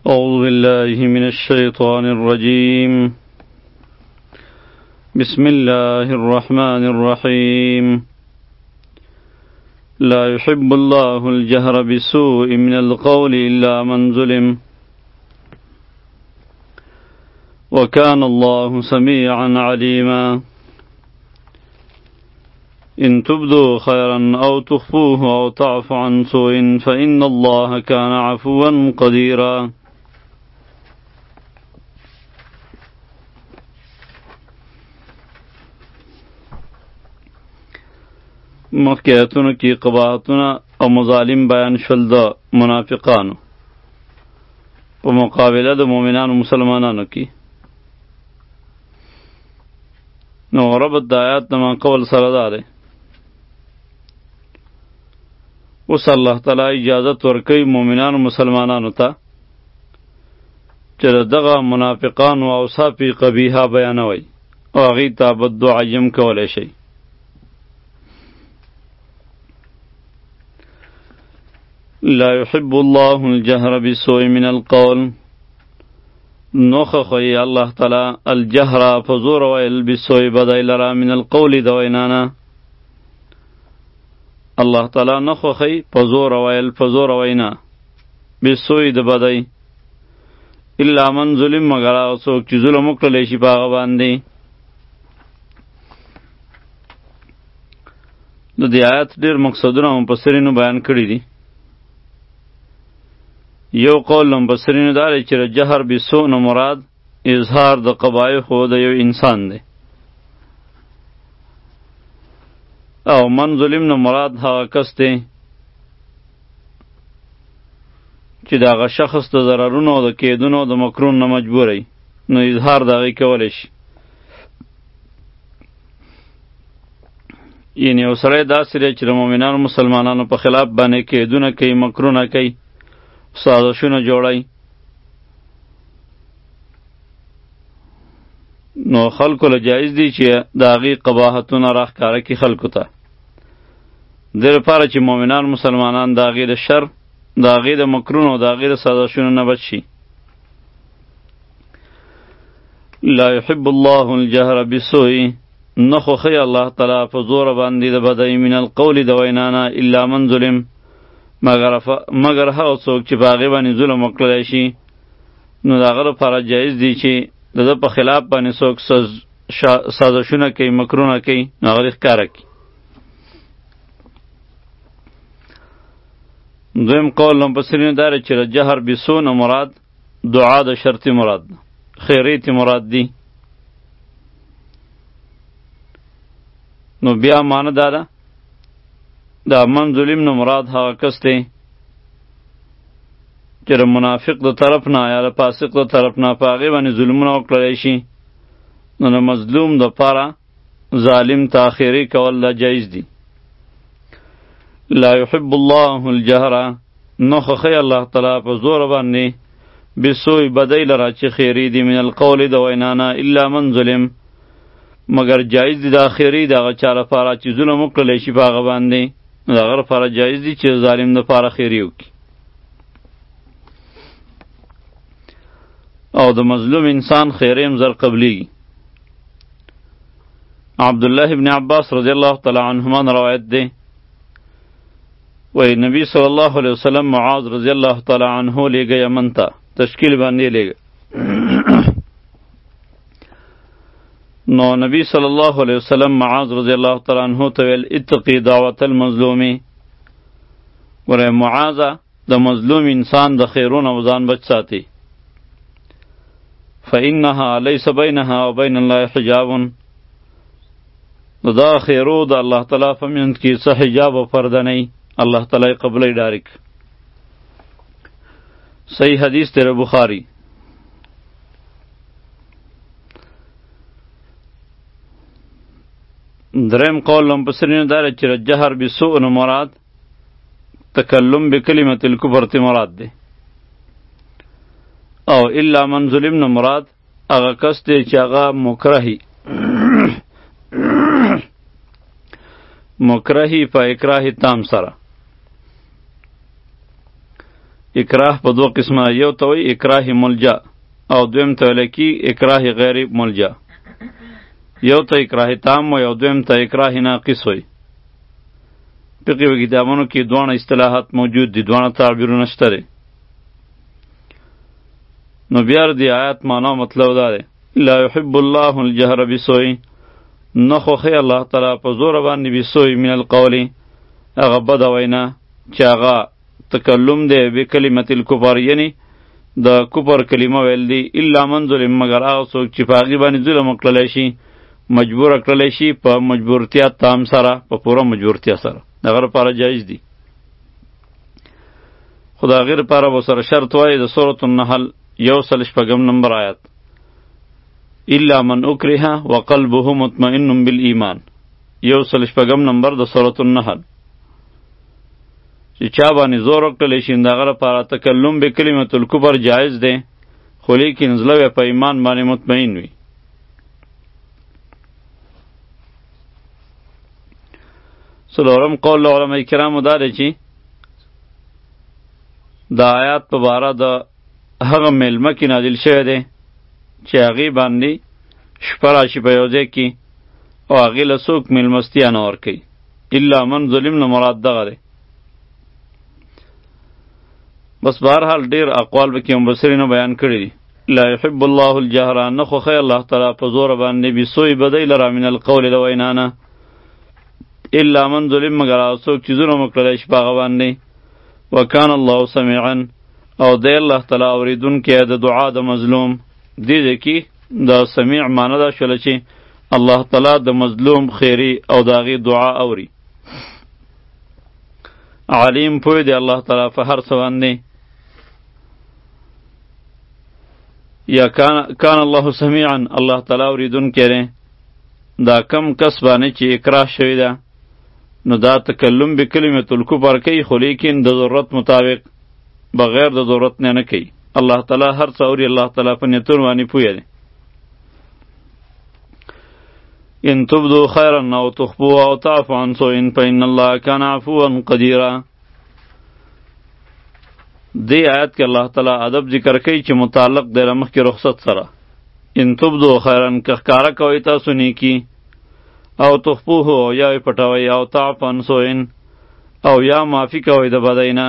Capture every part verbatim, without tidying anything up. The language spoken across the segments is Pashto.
أعوذ بالله من الشيطان الرجيم بسم الله الرحمن الرحيم لا يحب الله الجهر بالسوء من القول إلا من ظلم وكان الله سميعا عليما إن تبدوا خيرا أو تخفوه أو تعفوا عن سوء فإن الله كان عفوا قديرا. مخکې آیتونو کې قباحتونه او مظالم بیان شول د منافقانو په مقابله د مؤمنانو مسلمانانو کې. نو ربط د آیات نه قول سره دا دی، اوس الله تعالی اجازت ورکوي مؤمنانو مسلمانانو ته چې دغه منافقانو اوصاف قبیحه بیانوي او هغې ته بد و عیم کولی شي. لا يحب الله الجهر بالسوء من القول، نوخه خوی الله تعالی الجهر فزور ویل بالسوء بدای لرا من القول د وینانا. الله تعالی نخو خی فزور ویل فزور وینا بالسوء د بدای الا من ظلم، مگر هغه څوک چې ظلم وکړلی شي په هغه باندې. د دې آیت ډېر مقصدونه مفسرینو بیان کړي دي. یو قول مفسرینو دا دی چې جهر بالسوء نه مراد اظهار د قبایحو د یو انسان دی، او من ظلم نه مراد هغه کس دی چې د هغه شخص د ضررونو او د کیدونو او د مکرونو نه مجبوری، نو اظهار د هغې کولی شي. یعنې یو سړی داسې دی چې د مؤمنانو مسلمانانو په خلاف باندې کیدونه کوي، مکرونه کوي، سازشونه جوړی، نو خلکو له جایز دی چې د هغې قباحتونه راښکاره کړي خلکو ته، دې لپاره چې مؤمنان مسلمانان د هغې د شر، د هغې د مکرونو او د هغې د سازشونو نه بچ شي. لا يحب الله الجهر بالسوء، نه خوښوي الله تعالی په زوره باندې د بدۍ من القول د وینانا الا من ظلم، مگر مگر هغه څوک چې په هغې باندې ظلم وکړلی شي، نو د هغه لپاره جایز دی چې د ده په خلاف باندې څوک سازشونه کوي، مکرونه کوي، نو هغه دې ښکاره کړي. دویم قول مفسرینو دا دی چې جهر بسو نه مراد دعا د شرطي مراد ده، خیریتي مراد دی. نو بیا معنی دا ده دا من ظلم نه مراد هغه کس دی چې د منافق د طرف نه یا د فاسق د طرف نه په هغې باندې ظلمونه وکړلی شي، نو د مظلوم دپاره ظالم ته خیري کول دا جایز دی. لا يحب الله الجهر، نه خوښوي الله تعالی په زوره باندې بسوء بدۍ لره چې خیري دی من القول د وینانا الا من ظلم، مگر جایز دی دا خیري د هغه چا لپاره چې ظلم وکړلی شي په هغه باندې، د هغه لپاره جایز دی چې ظالم دپاره خیري وکړي. او د مظلوم انسان خیري هم زر قبلیږي. عبدالله ابن عباس رضی الله تعالی عنهما روایت دی، وی نبی صلی الله علیه وسلم معاذ رضی الله تعالی عنه لیږه یمن ته، تشکیل باندې لیږه. نو نبی صلی الله علیه وسلم معاذ رضی الله تعالی عنه ته ویل اتقی دعوت المظلومی، ګوره معاذه د مظلوم انسان د خیرونه او ځان بچ ساتي، فانها لیس بینها و بین الله حجاب، دا خیرو د الله تعالی په منځ کې څه حجاب او پرده نه وي، الله تعالی قبلی ډایرک. صحیح حدیث تیر بخاری. دریم قول مفسرینو دا دی چې جهر بسوء نه مراد تکلم بکلمة الکفر تی مراد دی، او الا من ظلم نه مراد هغه کس دی چې هغه مکرهی مکرهی په اکراه تام سره، اکراه په دوه قسمه، یو ته وایي اکراه ملجا او دویم ته ویل کی اکراه غیر ملجا. یو ته اکراه تام وایي او دویم ته اکراه ناقص وایي. فقهي کتابونو کې دواړه اصطلاحات موجود دي، دواړه تعبیرونه شته دي. نو بیا د آیات معنا مطلب دا دی لا یحب الله الجهر بسوء، نه خوښوي الله تعالی په زوره باندې بسوء من القول، هغه بده وینا چې هغه تکلم دی بکلمة الکفر، یعنی د کفر کلمه ویل دی. الا من ظلم، مگر هغه څوک چې په هغې باندې ظلم وکړلی شي، مجبور کړلی شي په مجبورتیا تام سره، په پوره مجبورتیا سره، د هغه لپاره جایز دی. خو د هغې لپاره به سره شرط وایي د سورة النحل یو سل شپږم نمبر آیات الا من اکره وقلبه مطمئن بالایمان، یو سل شپږم نمبر د سورة النحل، چې چا باندې زور وکړلی شي د هغه لپاره تکلم به کلمة الکفر جایز دی، خو لیکن زړه یې په ایمان باندې مطمئن وي. څلورم قول له علماء کرامو دا دی چې دا آیات په باره د هغه میلمه کې نازل شوی دی چې هغې باندې شپه راشي په یو ځای کې او هغې له څوک میلمستیا نه ورکوي. الا من ظلم نه مراد دغه دی. بس بهرحال ډیر اقوال به کې مبصرینو بیان کړي دي. لا يحب الله الجهر، نه خوښوي الله تعالی په زوره باندې بسوء بدۍ لره من القول د وینا نه، الا من ظلم، مگر هغه څوک چې ظلم وکړلی شي په هغه باندې. وکان الله سمیعا، او دی الله تعالی اورېدونکی د دعا د مظلوم. دې ځای کې د سمیع معنی دا شوله چې الله تعالی د مظلوم خیری او د هغې دعا اوري. علیم پوی دی الله تعالی په هر څه باندې. یا کان کان الله سمیعا، الله تعالی اوریدونکی دی. دا کم کس باندې چې اکراه شوی ده نو دا تکلم به کلمة الکفر کوي، خو لیکن د ضرورت مطابق، بغیر د ضرورت نه نه کوي. الله تعالی هر څه اوري، الله تعالی په نیتونو باندې پوهه دی. ان تبدو خیرا او تخفوه او تعفو عن سوء فإن الله كان عفوا قدیرا. دی آیت کې الله تعالی ادب ذکر کوي چې متعلق دی له مخکې رخصت سره. ان تبدو خیرا، که ښکاره کوئ تاسو نیکي، او تخفوه یا یې پټوئ، او تعفو عن سوء او یا معافي کوئ د بدۍ نه.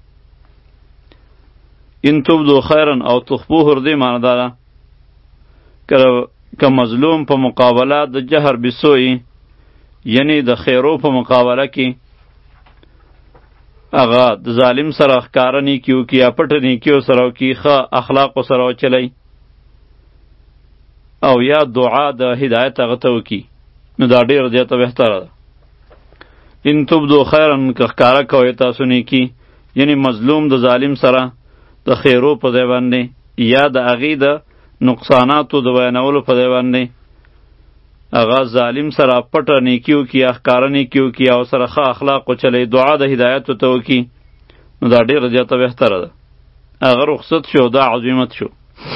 ان تبدو خیرا او تخفوه ردی معنی دا ده که مظلوم په مقابله د جهر بسوئی، یعنی د خیرو په مقابله کې هغه د ظالم سره ښکاره نیکي وکړي یا پټه نیکي ورسره وکړي، ښه اخلاق ورسره وچلی، او یا دعا د هدایت هغه ته وکړي، نو دا ډېره زیاته بهتره ده. ان تبدو خیرا، که ښکاره کوئ تاسو نیکي، یعنی مظلوم د ظالم سره د خیرو په ځای باندې یا د هغې د نقصاناتو د بیانولو په ځای باندې هغه ظالم سره پټه نیکي وکړي یا ښکاره نیکي وکړي او سره ښه اخلاق وچلی، دعا د هدایت ورته وکړي، نو دا ډېره زیاته بهتره ده. هغه رخصت شو، دا عظیمت شو.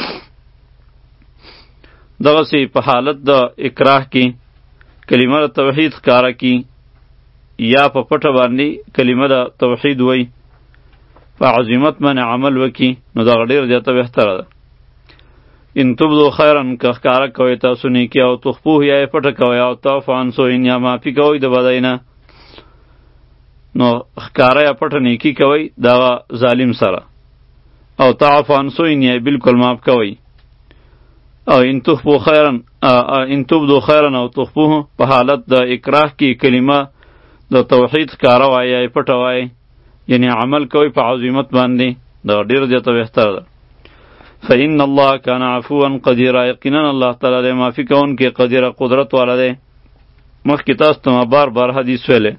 دغسې په حالت د اکراه کې کلمه د توحید ښکاره کړي یا په پټه باندې کلمه د توحید وایي، په عظیمت باندې عمل وکړي، نو دغه ډېره زیاته بهتره ده. ان تبدو خیرا، که ښکاره کوئ تاسو نیکي، او تخفوه یا یې پټه کوئ، او تعفو عن سوء یا معافي کوئ د بدۍ نه. نو ښکاره یا پټه نیکي کوئ دغه ظالم سره، او تعفو عن سوء یا یې بلکل معاف کوئ. او ان تخفو خیرا، ان تبدو خیرا او تخفوه په حالت د اکراه کې کلمه د توحید ښکاره وایي یا یې پټه وایي، یعنی عمل کوي په عظیمت باندې، دغه ډېره زیاته بهتره ده. فإن الله كان عفوا قدیرا، یقینا الله تعالی دی معافي کوونکی قدیره قدرت والا دی. مخکې تاسو ته ما بار بار حدیث ویلی،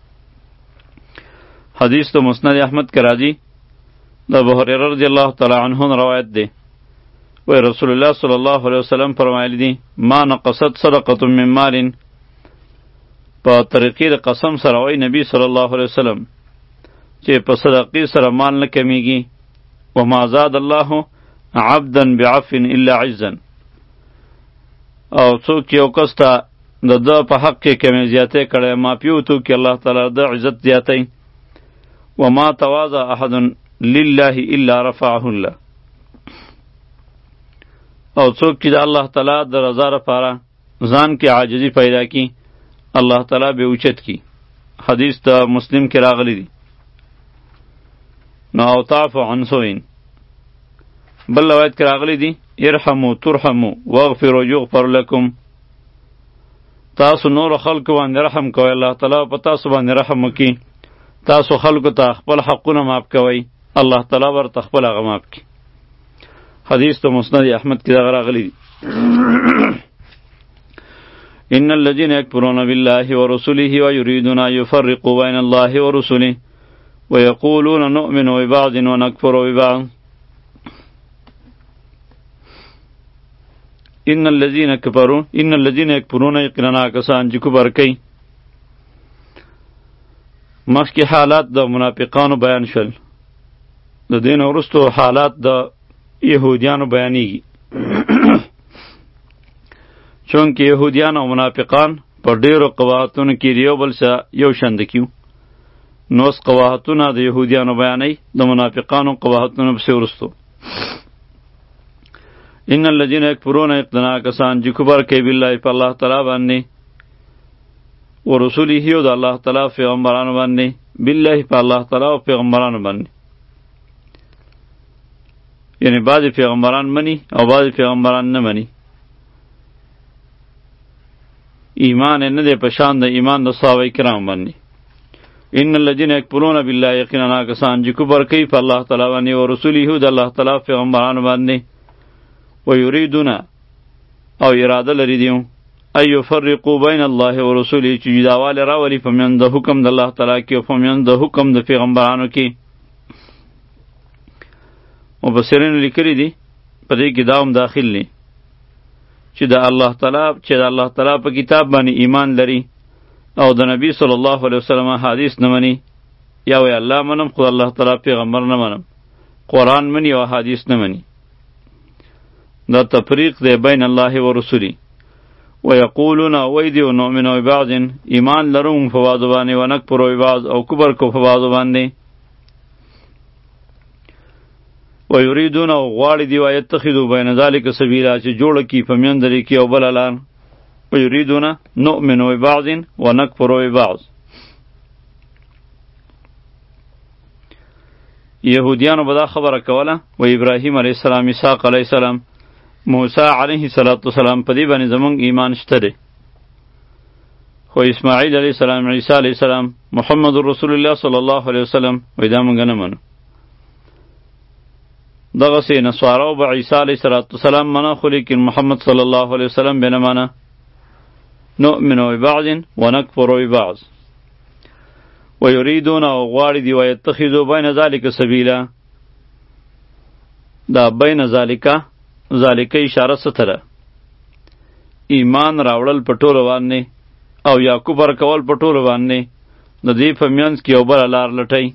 حدیث تو مسند احمد کې راځي، د ابو هریره رضی الله تعالی عنه روایت دی. وی رسول الله صلی الله علیه وسلم فرمایلی دی ما نقصت صدقه من مال، په طریقې د قسم سره وی نبی صلی الله علیه وسلم چې په صدقې سره مال نه کمیږي. وما زاد الله عبدا بعفو الا عزا، او څوک چې یو کس ته د ده په حق کې کمی زیاتی کړی، معافي وتو کې الله تعالی د عزت زیاتی. وما تواضع احد لله الا رفعه الله. او څوک چې د الله تعالی د رضا لپاره ځان کې عاجزي پیدا کی الله تعالی به اوچت کی. حدیث د مسلم کې راغلی دی. نو او تعفو عن سوء بل روایت کې راغلی دی ارحموا ترحموا واغفروا یغفر لكم. تاسو نور خلق باندې رحم کوئ الله تعالی په تاسو باندې رحم وکي. تاسو خلق ته خپل حقونه معاف کوئ الله تعالی ورته خپل هغه معاف کی. حدیث تو مسند احمد کی دغه راغلی دی. ان الذين يكفرون بالله ورسله ويريدون ان يفرقوا بين الله ورسله ويقولون نؤمن ببعض ونكفر ببعض. ان الذين كفروا ان الذين يكفرون یقینا کسان چې کفر کوي. مخکې حالات د منافقانو بیان شول، د دین وروستو حالات د یهودیانو بیانیږي. چونکه یهودیان او منافقان په ډیرو قباحتونو کې د یو بل سره یو شان کیو. نو اوس قباحتونه د یهودیانو بیانوي، د منافقانو قباحتونه پسې وروستو. ان الذين يكفرون یقینا کسان چې کفر کوي بالله په الله تعالی باندې ورسوله او د الله تعالی پیغمبرانو باندې، بالله په الله تعالی او پیغمبرانو باندې، یعنی بعضی پیغمبران منی او بعضی پیغمبران نه منی. ایمان نه دی په شان د ایمان د صحابه کرام باندې. ان الذين يكفرون بالله یقینا کسان چې کفر کوي په الله تعالی باندې او رسوله او د الله تعالی پیغمبرانو باندې، ويريدون او اراده لري دیو ای یفرقوا بین الله و رسوله چې جداوالی راولي په میان د حکم د الله تعالی کې او په میان د حکم د پیغمبرانو کې. مفسرین لیکلي دي په دې کې دا هم داخل دي چې د الله تعالی چې د الله تعالی په کتاب باندې ایمان لري او د نبی صلی الله علیه وسلم حدیث نه مني، یا وی الله منم خو الله تعالی پیغمبر نه منم، قرآن مني او حدیث نه مني. دا تفریق دی بین الله و رسولی. ویقولون ویدی و نؤمن ببعض ایمان لرون په بعضو باندې و نکفر ببعض او کبر کو په بعضو باندې. ویریدون او غواړي دی و یتخذوا بین ذلک سبیلا چې جوړه کی په میان درې کې او بل لار. ویریدون نؤمن ببعض و نکفر ببعض. یهودیانو به دا خبره کوله و ابراهیم علیه السلام، اسحاق علیه السلام، موسی علیه السلام په دې باندې زمونږ ایمان شته دی. خو اسماعیل علیه السلام، عیسی علیه السلام، محمد رسول الله صلی الله علیه وسلم وای دا مونږ نه منو. دغسې نصاراو به عیسی علیه السلام منه، خو لیکن محمد صلی الله علیه وسلم به نه منه. نؤمن ببعض ونکفر ببعض. ویریدون او غواړي دی ویتخذوا بین ذلک سبیلا. دا بین ذالک ذالک اشاره ستره ایمان راوړل په ټولو باندې او یا کفر کول په ټولو باندې، د دې په منځ کې یو بله لار لټئ.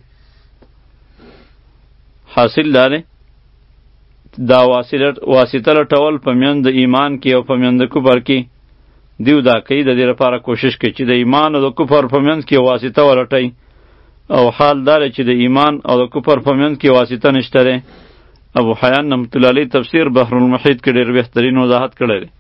حاصل دا دی دا واسطه لټول په منځ د ایمان کې او په منځ د کفر کې. دیو دا کوي د دې لپاره کوشش کوي چې د ایمان او د کفر په منځ کې واسطه ولټئ، او حال دا دی چې د ایمان او د کفر په منځ کې واسطه نشته دی. ابو حیان رحمت الله علیه تفسیر بحر المحیط کې ډېر بهترین وضاحت کړی دی.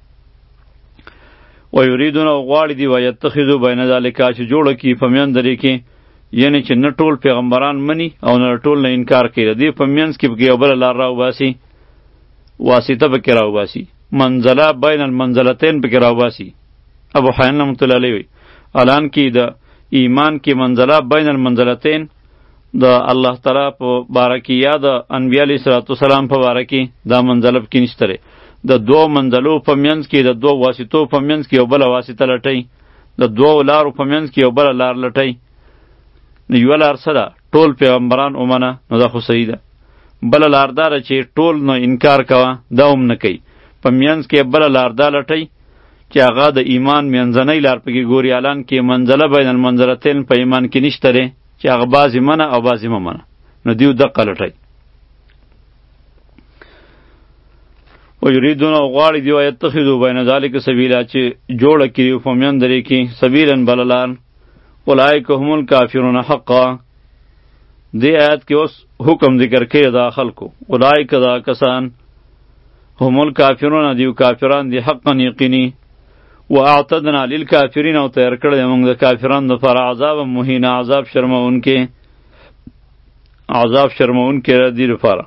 ویریدون او غواړي دی ویتخذوا بین ذلک چې جوړه کړي په میان درې کې، یعنی چې نه ټول پیغمبران مني او نه ټول نه انکار کوي. د دې په منځ کې پکې یو بله لار راوباسي، واسطه پکې راوباسي، منزله بین المنزلتین پکې راوباسي. ابو حیان رحمت الله علیه وی الان کې د ایمان کې منزله بین المنزلتین د الله تعالی په باره کې یا د انبیاء علیه السلام په باره کې دا منزله پکې نشته دی. د دوو منزلو په منځ کې د دوو واسطو په منځ کې یو بله واسطه لټئ، د دوو لارو په منځ کې یو بله لار لټئ. نو یوه لار څه ده؟ ټول پیغمبران ومنه، نو دا خو صحیح ده. بله لار دا ده چې ټول نو انکار کوه، دا هم نه کوي. په منځ کې بله لار دا لټئ چې هغه د ایمان منځنۍ لار پکې ګوري. الان کې منزله بین المنزلتین په ایمان کې نشته دی چې هغه بعضې منه او بعضې مه منه، نو دیو دقه لټئ. ویریدون او غواړي دی ویتخذوا بین ذلک سبیلا چې جوړه کړي په میان درې کې سبیلا بله لار. اولئک هم الکافرون حقا. دی آیت کې اوس حکم ذکر کوي دا خلکو اولئک دا کسان هم الکافرون دیو کافران دی حقا یقینی واعتدنا للکافرین او تیار کړی موږ د کافرانو دپاره عذاب مهین عذاب شرمونکې عذاب شرمونکې دی لپاره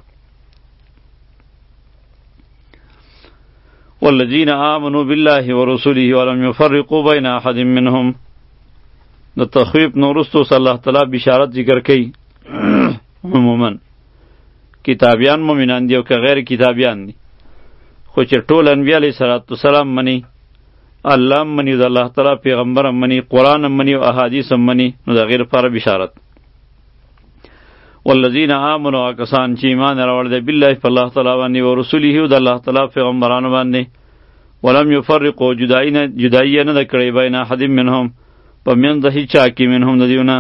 والذین آمنوا بالله ورسوله ولم يفرقوا بین احد منهم د تخویف نورستو صلی الله تعالی بشارت ذکر کوي عموما کتابیان مومنان دی او که غیر کتابیان دی خو چې ټول انبیا علیه صلوات والسلام منی الله هم منی د الله تعالی پیغمبر هم منی قرآن هم منی او احادیث هم منی نو د هغې لپاره بشارت والذین آمنوا کسان چې ایمان راوړی دی بالله په الله تعالی باندې و رسوله او د الله تعالی پیغمبرانو باندې ولم یفرقوا جدایي نه جدایي نه ده کړې بین احد منهم په منځ د هیچ چا کې منهم د دیو نه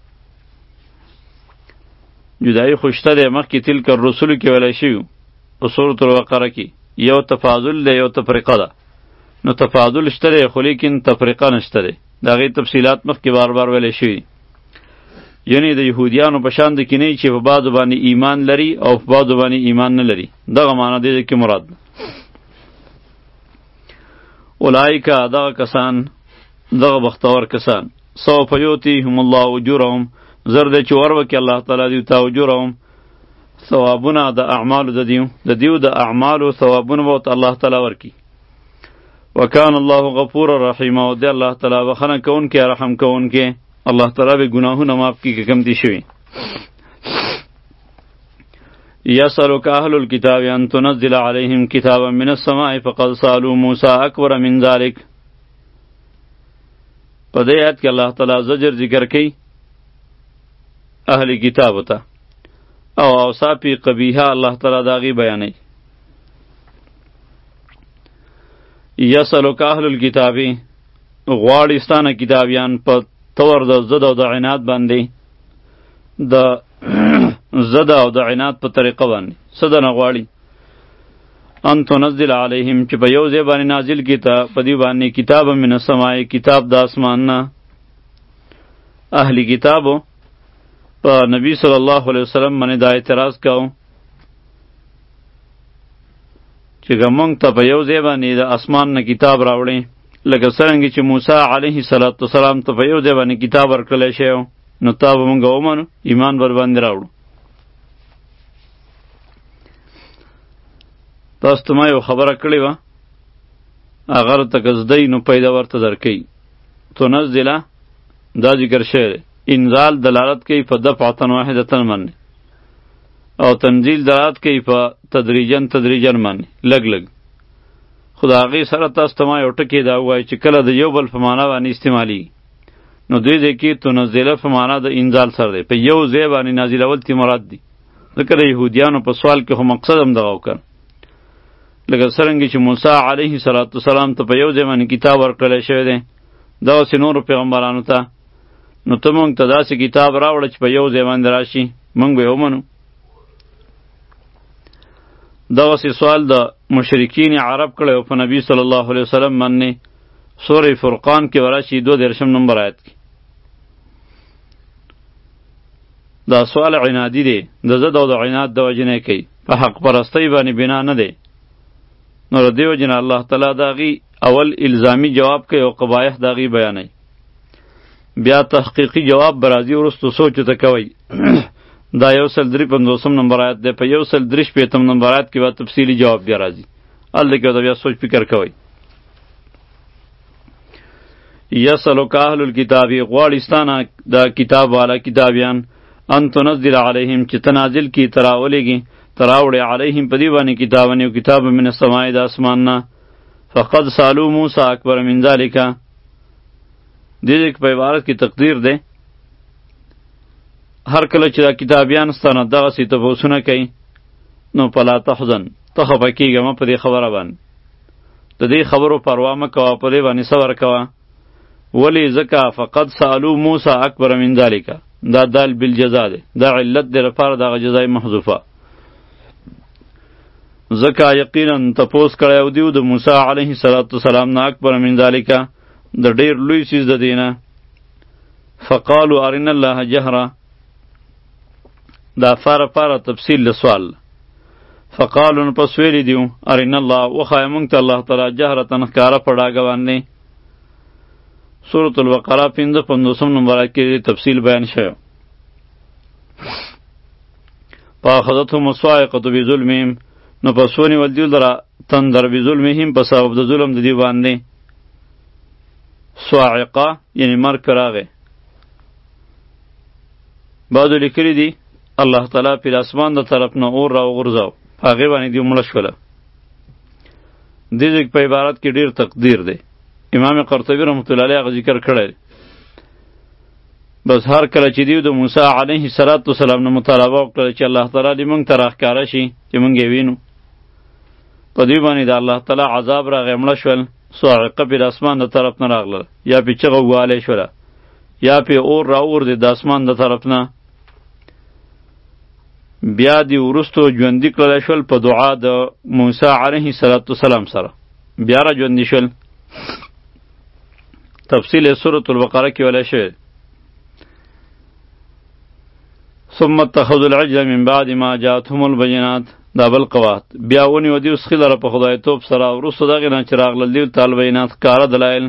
جدایي خو شته دی مخکې تلک الرسول کې ویلی شوي په سورة البقره کې یو تفاضل دی یو تفریقه ده نو تفاضل شته دی خو لیکن تفریقه نشته دی د هغې تفصیلات مخکې بار بار ویلی شوي یعنی د یهودیانو په شان د کې نه چې په بعضو باندې ایمان لري او په بعضو باندې ایمان نه لري دغه معنی دی کې مراد اولئک دغه کسان دغه بختور کسان سوف یؤتیهم الله اجورهم زر د چې وربکې الله تعالی دیو ته اجورهم ثوابونه د اعمالو د دیو د دیو د اعمالو ثوابونه به ورته الله تعالی ورکي وکان الله غفور رحیم او دی الله تعالی بخښنه کوونکی رحم کوونکی الله تعالی به گناهونه معاف کړي که کم دي شوي یسألک اهل الکتاب ان تنزل علیهم کتابا من السماء فقد سألوا موسی اکبر من ذلک په دې آیت کې الله تعالی زجر ذکر کوي اهل کتابو ته او اوصاف قبیحه الله تعالی د هغې بیانوي یسألک اهل الکتاب غواړي ستانه کتابیان په طور د ضد او د عناد باندې د ضد او د عناد په طریقه باندې څه دنه غواړي ان تنزل علیهم چې په یو ځای باندې نازل کړي ته په دې باندې کتاب من السماء کتاب د اسمان نه اهل کتابو په نبی صلی الله علیه وسلم باندې دا اعتراض کوو چې موږ ته په یو ځای باندې د اسمان نه کتاب راوړي لکه څرنګه چې موسی علیه السلام ته په یو ځای باندې کتاب ورکړلی شوی و نو تا به موږ ومنو ایمان بر باندې راوړو تاسو ته ما یو خبره کړې وه هغه راته که زده نو پیدا ورته درکوي تنزله دا ذکر شوی دی انزال دلالت کوي په دفعة واحدة باندې او تنزیل دلالت کوي په تدریجن تدریجن باندې لږ لږ خو د هغې سره تاسو ته ما یو ټکې دا ووایي چې کله د یو بل په معنا باندې استعمالېږي نو دوی ځای کې تنزله په معنا د انزال سره دی په یو ځای باندې نازلول تی مراد دي ځکه د یهودیانو په سوال کې خو مقصد هم دغه وکړ لکه څرنګه چې موسی علیه السلام ته په یو ځای باندې کتاب ورکړلی شوی دی دغسې نورو پیغمبرانو ته نو ته موږ ته داسې کتاب راوړه چې په یو ځای باندې راشي موږ به یې ومنو دغسې سوال د مشرکین عرب کړی او په نبی صلی الله علیه وسلم باندې سورې فرقان کې وراشي دو دېرشم نمبر آیت کې دا سوال عنادي دی د ضد او د عناد د وجې نه کوي په حق پرستۍ باندې بنا نه دی نو د دې وجې نه الله تعالی د هغې اول الزامي جواب کوي او قبایح د هغې بیانوي بیا تحقیقي جواب به راځي وروستو سوچ ته کوئ دا یو سل درې پنځوسم نمبر آیت دی په یو سل درې شپېتم نمبر آیت کې به تفصیلي جواب بیا راځي هلته کې ورته بیا سوچ فکر کوئ یسألک اهل الکتاب غواړي ستانه د کتاب والا کتابیان ان تنزل علیهم چې ته نازل کړي ته راولېږي ته راوړې علیهم په دې باندې کتابن یو کتاب من السماء د اسمان نه فقد سالو موسی اکبر من ذلک دې دې په عبارت کې تقدیر دی هر کله چې دا کتابیان ستانه دغسې تپوسونه کوي نو فلا تحزن ته خفه کېږه مه په دې خبره باندې د دې خبرو پروا مه کوه په دې باندې صبر کوه ولی ځکه فقد سالو موسی اکبر من ذلک دا دال بالجزا دی دا علت دی لپاره دغه جزای محذوفه ځکه یقینا تپوس کړی او دیو د موسی علیه السلام نه اکبر من ذلک د ډیر لوی څیز د دینه فقالو ارنا الله جهره دا فاره فاره تفصیل لسوال. فقالو نو پس ویلی دیو ارین الله وخای مونږ ته الله تعالی جهرتن ښکاره په ډاګه باندې. سورة البقره پنځه پنځوسم نمبر کې تفصیل بیان شوی. فاخذتهم الصاعقة بظلمهم نو پس ونیول دیو لره تندر بظلمهم په سبب د ظلم د دیو باندې. صاعقه یعنی مرګ راغی. بعضو لیکلی دی الله تعالی پر اسمان د طرف نه اور را وغورځاو، هغې باندې دیو مړه شوله. دې ځای په عبارت کې ډېر تقدیر دی. امام قرطبي رحمت الله علیه هغه ذکر کړی. بس هر کله چې دیو د موسی علیه السلام نه مطالبه وکړه چې الله تعالی دې موږ ته راښکاره شي چې موږ یې وینو، په دوی باندې د الله تعالی عذاب راغی، مړه شول. صاعقه پر اسمان د طرف نه راغله، یا پې چغه ووالی شوله، یا پې اور را وغورځېد د اسمان د طرف نه. بیا دی وروستو ژوندي کړلی شول په دعا د موسی علیه السلام سره، بیا را ژوندي شول. تفصیل سورة البقره کې ویلی شوی. ثم اتخذوا العجل من بعد ما جاءتهم البینات، دا بل قوات. بیا ونیو دیو سخی لره په خدایتوب سره، وروستو دغې نه چې راغلل دیو ته البینات ښکاره دلایل.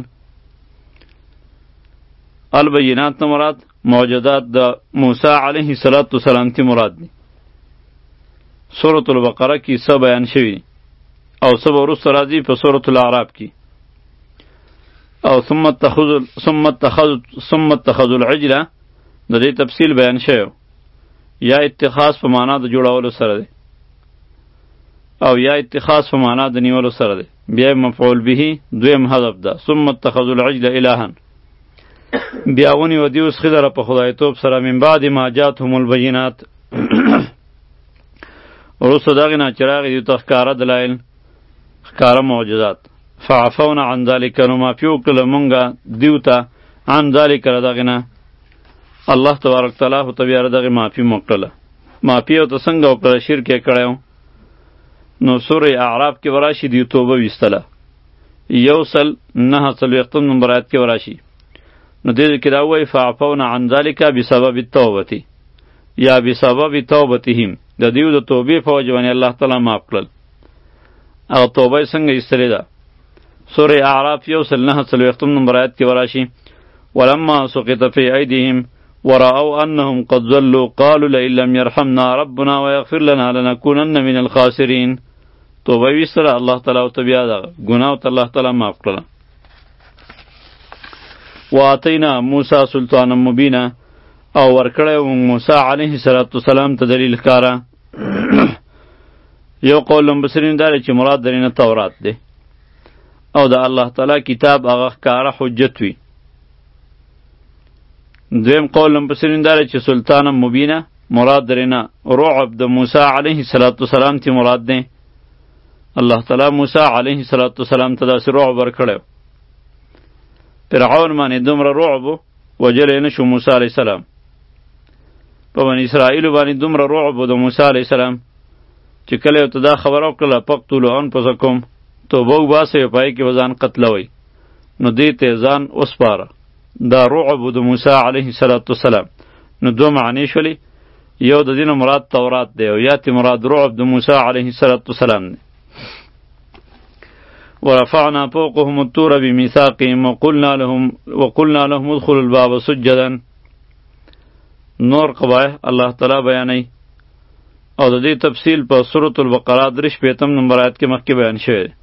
البینات نه مراد معجزات د موسی علیه السلام تی مراد دی. سورة البقره کې څه بیان شوي او څه به وروسته راځي په سورة الاعراف کې. او ثم اتخذوا ثم اتخذوا ثم اتخذوا العجل د دې تفصیل بیان شوی. یا اتخاذ په معنا د جوړولو سره دی، او یا اتخاذ په معنا د نیولو سره دی. بیا مفعول به دویم حذف ده. ثم اتخذوا العجل الها، بیا ونیو دیو سخی لره په خدایتوب سره من بعد ما جاءتهم البینات، وروسته دغې نه چې راغی دیو ته ښکاره دلایل، ښکاره معجزات. فعفونا عن ذلک، نو معافي وکړله مونږه دیو ته عن ذلک له دغې نه. الله تبارک تعالی خو ته بیا دغې معافي مو کړله. معافي او ته څنګه وکړله؟ شرک یې کړی و. نو سورې اعراف کې به راشي دیو توبه ویستله، یو سل نهه څلوېښتم نمبر آیت کې به راشي. نو دې کې دا وایي فعفونا عن ذلک بسبب التوبة، یا بسبب توبتهم، د دیو د توبې په وجه باندې الله تعالی معاف کړل. او توبه یې څنګه ایستلې ده؟ سورې اعراف یو سل نهه څلوېښتم نمبر آیت کې به راشي ولما سقط فی ایدیهم ورأوا انهم قد ضلوا قالوا لئن لم یرحمنا ربنا ویغفر لنا لنکونن من الخاسرین. توبه یې ویستله، الله تعالی ورته بیا دغه ګناه ته الله تعالی معاف کړله. وآتینا موسی سلطانا مبینا، او ورکړی و موسی علیه السلام ته دلیل ښکاره. یو قول مبصرین دا دی چې مراد در نه تورات دی، او د الله تعالی کتاب هغه ښکاره حجت وي. دویم قول مبصرین دا دی چې سلطانا مبینا مراد در نه رعب د موسی علیه السلام تی مراد دی. الله تعالی موسی علیه السلام ته داسې رعب ورکړی. فرعون باندې دومره رعب وجلی نه شو موسی علیه السلام. په بني اسرائیلو باندې دومره رعب د موسی علیه السلام چې کله یو ته دا خبره وکړله فقتلوا انفسکم، توبه وباسئ او په هغې کې به ځان قتلوئ، نو دې ته یې ځان وسپاره. دا رعب د موسی علیه السلام. نو دوه معنی شولې، یو د دې نه مراد تورات دی او یا تی مراد رعب د موسی علیه السلام دی. ورفعنا فوقهم الطور بميثاقهم وقلنا لهم وقلنا لهم ادخلوا الباب سجدا. نور قبایح الله تعالی بیانوي، او د دې تفصیل په سورة البقره درې شپېتم نمبر آیت کې مخکې بیان شوی دی.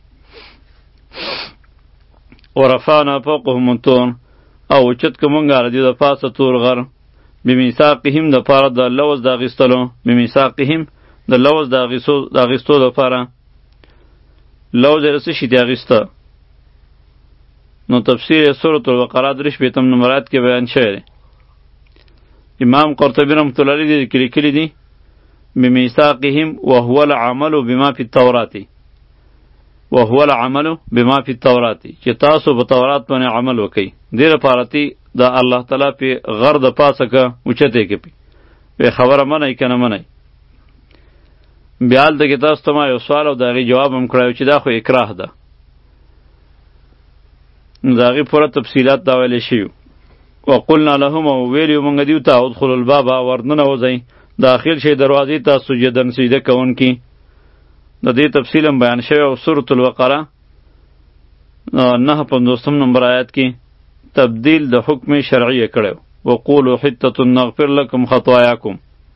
ورفعنا فوقهم الطور، او اوچت که مونږ د دې د پاسه تور غر، بمیثاقهم د پاره د لوز د اخیستلو، بمیثاقهم د لوز د اخیستو دپاره. لوز یې څه شي دی اخیسته؟ نو تفسیر سورة البقره درې شپېتم نمبر آیت کې بیان شوی دی. امام قرطبی رحمت الله علیه دې کې لیکلي دي بمیثاقهم وهو العمل بما فی التورات، وهو العمل بما فی التورات، چې تاسو په تورات باندې عمل وکئ. دې لپاره تی د الله تعالی په غر د پاسه که اوچتې کې پی وی خبره منئ که نه منئ. بیا هلته کې تاسو ته ما یو سوال او د هغې جواب هم کړی چې دا خو اکراه ده. نو د هغې پوره تفصیلات دا ویلی شوي. وقلنا لهم، او ویلي مونږ دیو ته ادخلوا الباب، ورننه وځئ داخل شي دروازې ته سجدن سجده کوونکي. د دې تفصیل هم بیان شوی او سورة البقره نه پنځوسم نمبر آیات کې تبدیل د حکم شرعي کړو. وقولوا حتة نغفر لكم خطاياكم.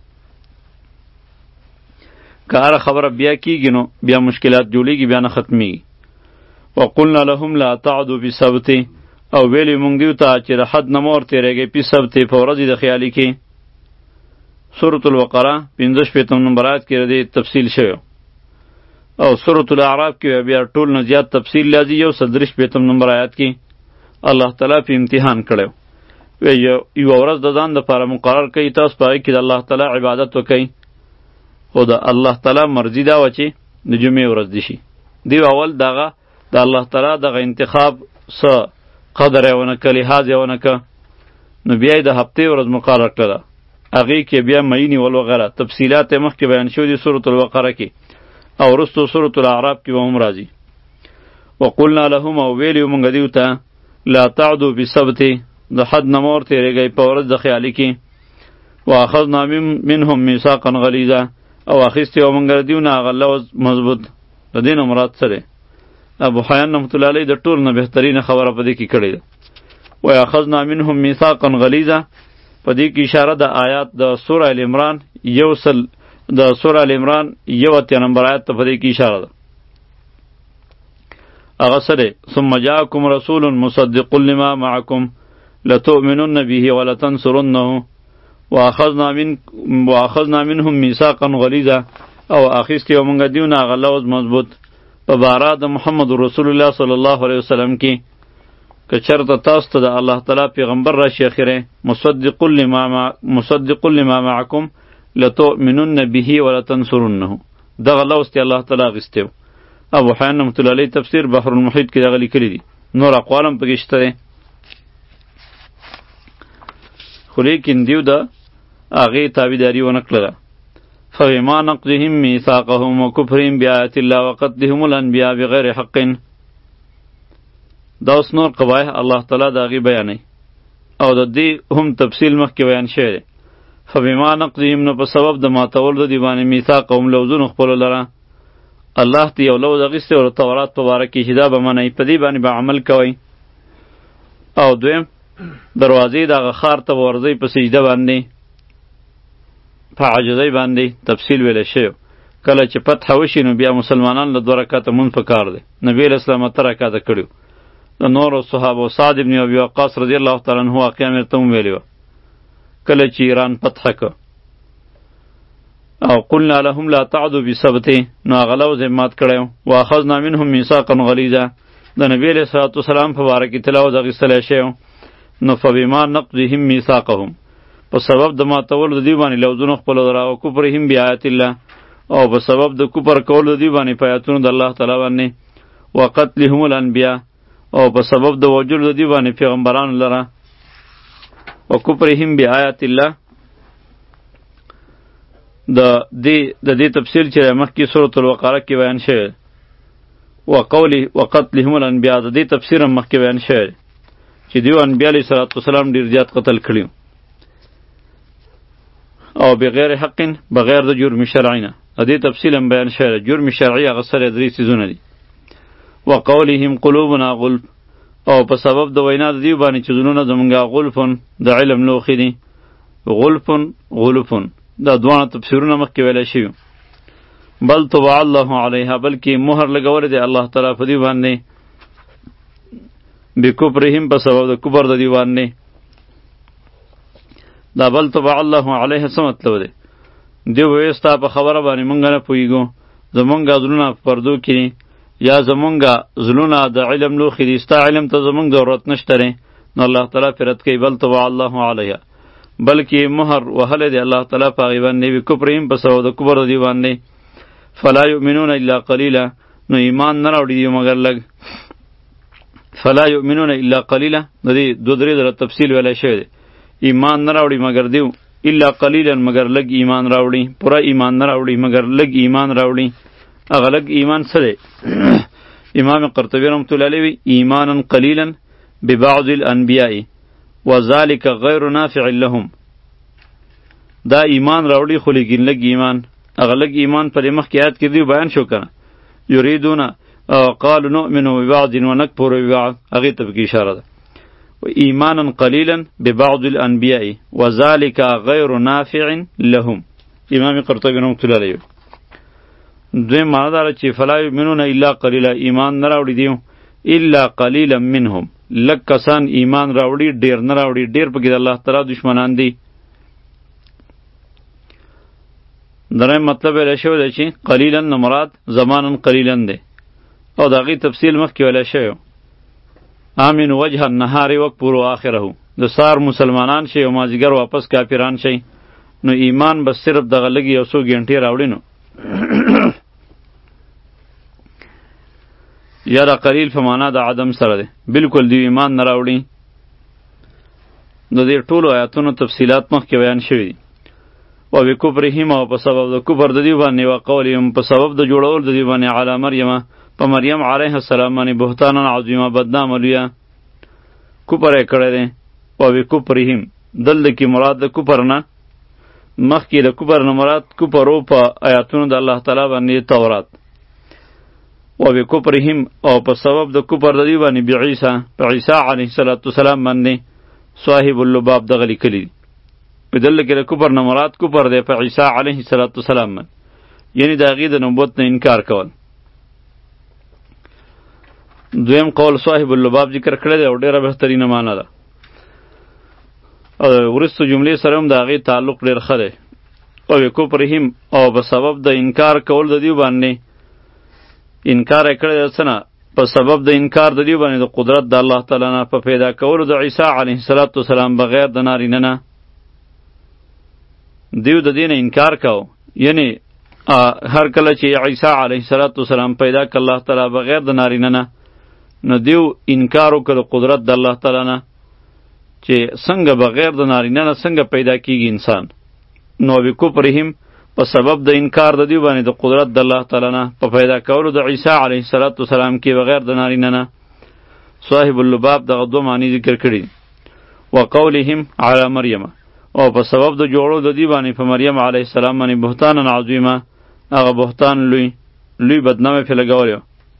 که هر خبره بیا کیږي نو بیا مشکلات جوړیږي، بیا نه ختمیږي. وقلنا لهم لا تعدوا بالسبت، او ویلی مونږ دیو ته چې د حد نه مور تیریږئ په سبت په ورځې د خیالي کې. سورة البقره پنځه شپېتم نمبر آیات کې ردی تفصیل شوی او سورة الاعراف کې بیا ټول نه زیات تفصیل لازم یو سل درې شپېتم نمبر آیات کې الله تعالی په امتحان کړو. یو یو ورځ د ځان دپاره مقرر کوي تاسو په هغې کې د الله تعالی عبادت وکئ، خو د الله تعالی مرضي دا وه چې د جمعې ورځ دې شي. دیو اول دغه د الله تعالی دغه انتخاب څه قدر یې ونه کړ، لحاظ یې ونه کړ، نو بیا یې د هفتې ورځ مقرر کړله. هغې کې بیا مۍ نیول وغیره تفصیلات یې مخکې بیان شوي دي سورة البقره کې او وروستو سورة الاعراف کې به هم راځي. وقلنا لهم، او ویلي مونږ دیو ته لا تعدو بالسبت، د حد نه مور تیریږئ په ورځ د خیالي کې. واخذنا منهم میثاقا غلیظا، او اخیستی و مونږ دیو نه هغه لوز مضبوط. د دې نه مراد څه دی؟ ابو حیان رحمة الله علیه د ټول نه بهترینه خبره په دې کې کړې ده. واخذنا منهم میثاقا غلیظا په دې کې اشاره د آیات د سوره ال عمران یو سل د سوره ال عمران یو اتیا نمبر آیات ته په دې کې اشاره ده. هغه څه دی؟ ثم جاءکم رسول مصدق لما معکم لتؤمنن به ولتنصرنه واخذنا من واخذنا منهم میثاقا غلیظا، او اخیستی و مونږ دیو نه هغه لوز مضبوط په باره د محمد رسول الله صلی الله علیه وسلم کې. که چرته تاسو ته د الله تعالی پیغمبر راشي اخره مصدق لما مع مصدق لما معکم لتؤمنن به ولتنصرنه، دغه لوز ته الله تعالی اخیستی. ابو حیان رحمة الله علیه تفسیر بحر المحیط کې دغه لیکلی دي، نور اقوال هم پکې شته دی. خو لیکن دیو د هغې تابعداري ونه کړله. فبما نقضهم میثاقهم وکفرهم بآیات الله وقتلهم الانبیاء بغیر حق. دا اوس نور قبایح الله تعالی د هغې بیانوي او د دې هم تفصیل مخکې بیان شوی دی. فبما نقضهم، نو په سبب د ماتولو د دوی باندې میثاقهم لوزونو خپلو لره الله ته یو لوز اخیستی او د تورات په باره کې چې دا به منئ، په دې باندې به عمل کوئ. او دویم دروازې دغه ښار ته به ورځئ په سجده باندې، په عاجزۍ باندې تفصیل ویلی شوی. کله چې فتح وشي نو بیا مسلمانان له دوه رکعته مونځ پکار دی. نبی علیه السلام اته رکعته کړي. د نورو صحابو سعد بن ابي وقاص رضی الله تعالی عنه واقعه مې ورته ویلې وه کله چې ایران فتح کړ. او قلنا لهم لا تعدوا بالسبت، نو هغه لوز یې مات کړی و. واخذنا منهم میثاقا غلیظا، د نبی علیه الصلاة والسلام په باره کې تلاوت اخیستلی شوی. نو فبما نقضهم میثاقهم، په سبب د ماتولو د دوی باندې لوزونه خپلو لره، او کفرهم بآیات الله، او په سبب د کفر کولو د دوی باندې په آیاتونو د الله تعالی باندې. وقتلهم الانبیاء، او په سبب د وجلو د دوی باندې پیغمبرانو لره. وکفرهم بآیات الله، د دې د دې تفصیل چې مخکې سورة البقره کې بیان شوی. وقوله وقتلهم الانبیاء، د دې تفسیر هم مخکې بیان شوی چې دیو انبیاء علیه صلوات والسلام ډېر زیات قتل کړي او بغیر حق، بغیر د جرم شرعي نه. د دې تفصیل هم بیان شوی. جرم شرعي هغه سره درې څیزونه دي. وقولهم قلوبنا غلف، او په سبب د وینا د دیو باندې چې زړونه زمونږه غلفن د علم لوښي دي. غلفن غلفن دا دواړه تفسیرونه مخکې ویلی شوي. بل طبع الله علیها، بلکې مهر لګولی دی الله تعالی په دوی باندې. بکفرهم، په سبب د کفر د دوی باندې. دا بل طبع الله علیها څه مطلب دی؟ دوی وایي ستا په خبره باندې مونږ نه پوهېږو، زمونږه زړونه په پردو کې دي، یا زمونږه زړونه د علم لوښي دي، ستا علم ته زمونږ ضرورت نشته دی. نو الله تعالی پرې رد کوي بل طبع الله علیها، بلکې مهر وهلی دی الله تعالی په هغې باندې. بکفرهم، په سبب د کفر د دوی باندې. فلا یؤمنون الا قلیلا، نو ایمان نه راوړي دی مګر لږ. فلا یؤمنون الا قلیلا، د دې دو درې ځله تفصیل ویلی شوی دی. ایمان نه راوړي مګر دیو الا قلیلا، مګر لږ ایمان راوړي. پوره ایمان نه راوړي مګر لږ ایمان راوړي. هغه لږ ایمان څه دی؟ امام قرطبي رحمة الله علیه وی ایمانا قلیلا ببعض الانبیاء وذلك غیر نافع لهم. دا ایمان راوړي خو لیکن لږ ایمان هغه لږ ایمان په دې مخکې آیات کې دی بیان شو کنه یریدون قالوا نؤمن ببعض ونکفر ببعض هغې ته پکې اشاره ده ایمانا قلیلا ببعض الانبیاء وذلك غیر نافع لهم امام قرطبی رحمة الله علیه دویم معنی داره چې فلا یؤمنون الا قلیلا ایمان نه راوړي دیو الا قلیلا منهم لږ کسان ایمان راوړي ډیر نه راوړي ډیر پکې د الله تعالی دشمنان دي دریم مطلب ویلی شوی دی چې قلیلا نه مراد زمانا قلیلا دی او د هغې تفصیل مخکې ویلی شوی آمین وجه النهار وکفروا آخره د سار مسلمانان شي او مازدیګر واپس کافران شي نو ایمان بس صرف دغه لږ یو څو ګنټې راوړي نو یا دا قلیل په معنا د عدم سره دی بالکل دی ایمان نه راوړي د دې ټولو آیاتونو تفصیلات مخکې بیان شوي دي و بکفرهم او په سبب د کفر د دوی باندې و قولهم په سبب د جوړول د دوی باندې علی مریم په مریم علیه السلام باندې بهتانا عظیمه بدنامه لویه کفر یې کړی دی و بکفرهم دلته کې مراد د کفر نه مخکې د کفر نه مراد کفر و په آیاتونو د الله تعالی باندې تورات و بکفرهم او په سبب د کفر د دوی باندې بعیسی په عیسی علیه السلام باندې صاحب اللباب دغه لیکلي دي بدل کې د کفر نه مراد کفر دی په عیسی علیه السلام من یعنی د هغې د نبوت نه انکار کول دویم قول صاحب اللباب ذکر کړی دی او ډېره بهترینه معنا ده او وروستو جملې سره هم د هغې تعلق ډېر ښه دی او بکفرهم او په سبب د انکار کول د دوی باندې انکار یې کړی دی څه نه په سبب د انکار د دوی باندې د قدرت د الله تعالی نه په پیدا کولو د عیسی علیه السلام بغیر د نارینه نه دیو د دین انکار کاو یعنی هر کله چې عیسی علیه السلام پیدا ک الله تعالی بغیر د نارینه نه نو دیو انکار وکړ قدرت د الله تعالی نه چې څنګه بغیر د نارینه نه څنګه پیدا کیږي انسان نو بکفرهم په سبب د انکار د دیو باندې د قدرت د الله تعالی نه په پیدا کولو د عیسی علیه السلام کې بغیر د نارینه نه صاحب اللباب دغه دوه معنی ذکر کړي وقولهم علی مریم او په سبب د جوړو د دی باندې په مریم علیه السلام باندې بهتان عظیمه هغه بهتان لوی لوی بدنامه پې لګولی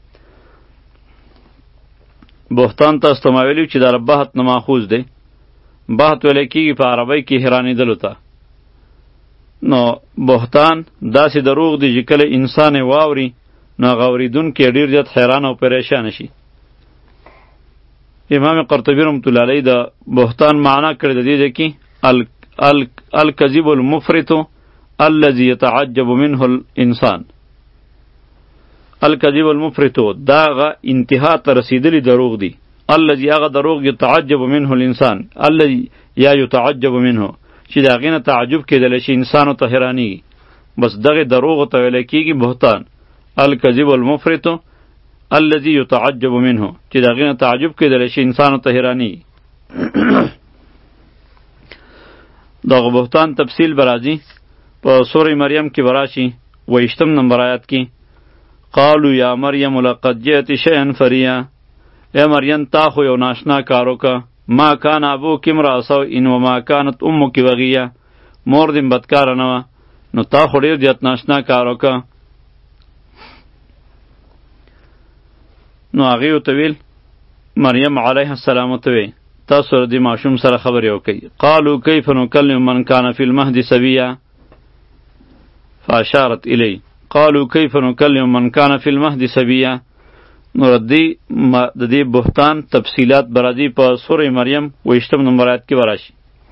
بهتان تاسو ته ما ویلي چې دا بهت نه ماخوذ دی بهت ویلی کېږي په عربۍ کې حیرانېدلو ته نو بهتان داسې دروغ دی چې کله انسان یې واوري نو هغه اورېدونکی ډېر زیات حیران او پریشانه شي امام قرطبي رحمة الله علیه د بهتان معنا کړی د دې ځای کې الکذب المفرط الذي يتعجب منه الانسان الکذب المفرط داغه انتها ته رسیدلی دروغ دی الذي هغه دروغ يتعجب منه الانسان الذي یا يتعجب منه چې دا غینه تعجب کېدل شي انسان ته حیرانی بس دغه دروغ ته ویل کېږي بهتان الکذب المفرط الذي يتعجب منه چې دا غینه تعجب کېدل شي انسان ته حیرانی دغه بهتان تفصیل برازي په سوره مریم کې براشي ویشتم نمبر آیات کې قالوا یا مریم لقد جئت شیئا فریا ای مریم تا خو یو ناشنا کار وکړه ما کان ابوک امرأ سوء وما کانت امک بغیه مور دې بدکاره نه وه نو تا خو ډېر زیات ناشنا کار وکړه نو هغې ورته ویل مریم علیه السلام ورته وی تاسو د دې ماشوم سره خبرې وکړئ قالوا کیف نکلم من کان فی المهد صبیا فاشارت الی قالوا کیف نکلم من کان فی المهد صبیا نو د دې بهتان تفصیلات برازي په سوره مریم ویشتم نمبر آیات کې براشي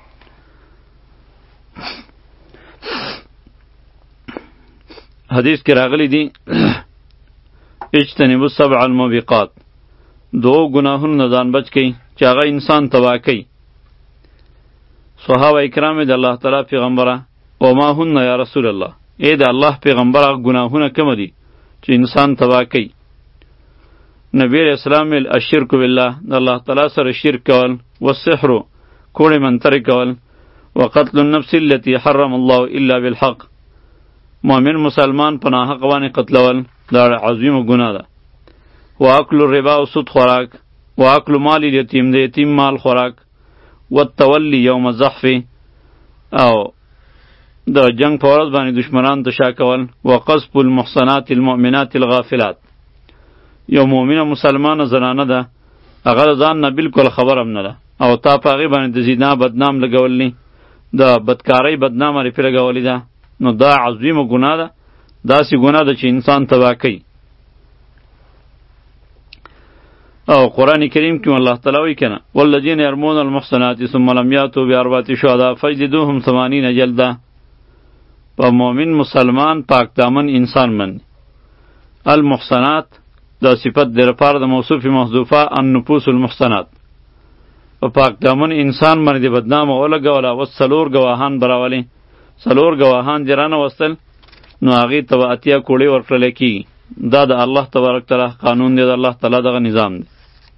حدیث کې راغلی دی اجتنبوا السبع الموبقات دو گناهونو نه ځان بچ کئ چې هغه انسان تباه کوي صحابه کرام د الله تعالی پیغمبره او ما هن یا رسول الله ای د الله پیغمبره گناهونه کوم دي چې انسان تباه کوي نبی علیہ السلام ویل الشرک بالله د الله تعالی سره شرک کول والسحر کوړې منترې کول وقتل النفس التي حرم الله الا بالحق مؤمن مسلمان په ناحق باندې قتلول دا عظیمه ګناه ده واکل الربا او سود خوراک واکل مال الیتیم د یتیم مال خوراک والتولی یوم الزحف او د جنگ په ورځ باندې دشمنان ته شا کول. وقذف المحصنات المؤمنات الغافلات، یو مؤمنه مسلمانه زنانه ده هغه ځان نه بالکل خبر هم نه ده او تا په هغې باندې د زنا بدنام لګولی، د بدکارۍ بدنام یې پرې لګولی ده، نو دا عظیمه ګناه ده، داسې ګناه ده چې انسان تباه کوي. او قرآن کریم کې الله تعالی وایي کنه والذین یرمون المحصنات ثم لم یاتوا باربعة شهداء فاجلدوهم ثمانین جلده. په مؤمن مسلمان پاک دامن انسان من المحصنات دا صفت در پار د موصوف محذوفه النفوس المحصنات، په پاک دامن انسان باندې بدنام ولګوله. اوس څلور ګواهان براولي، څلور ګواهان دې رانوستل نو هغې ته به اتیا کوړې ورکړلی کېږي. دا د الله تبارک تعالی قانون دی، د الله تعالی دغه نظام دی.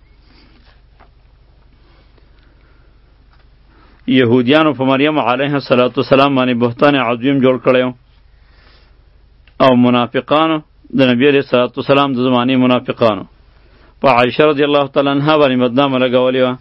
یهودیانو په مریم علیه السلام باندې بهتان عظیم جوړ کړی او منافقانو د نبی علیه السلام د زمانې منافقانو په عایشه رضی الله تعالی عنها باندې بدنامه لګولې وه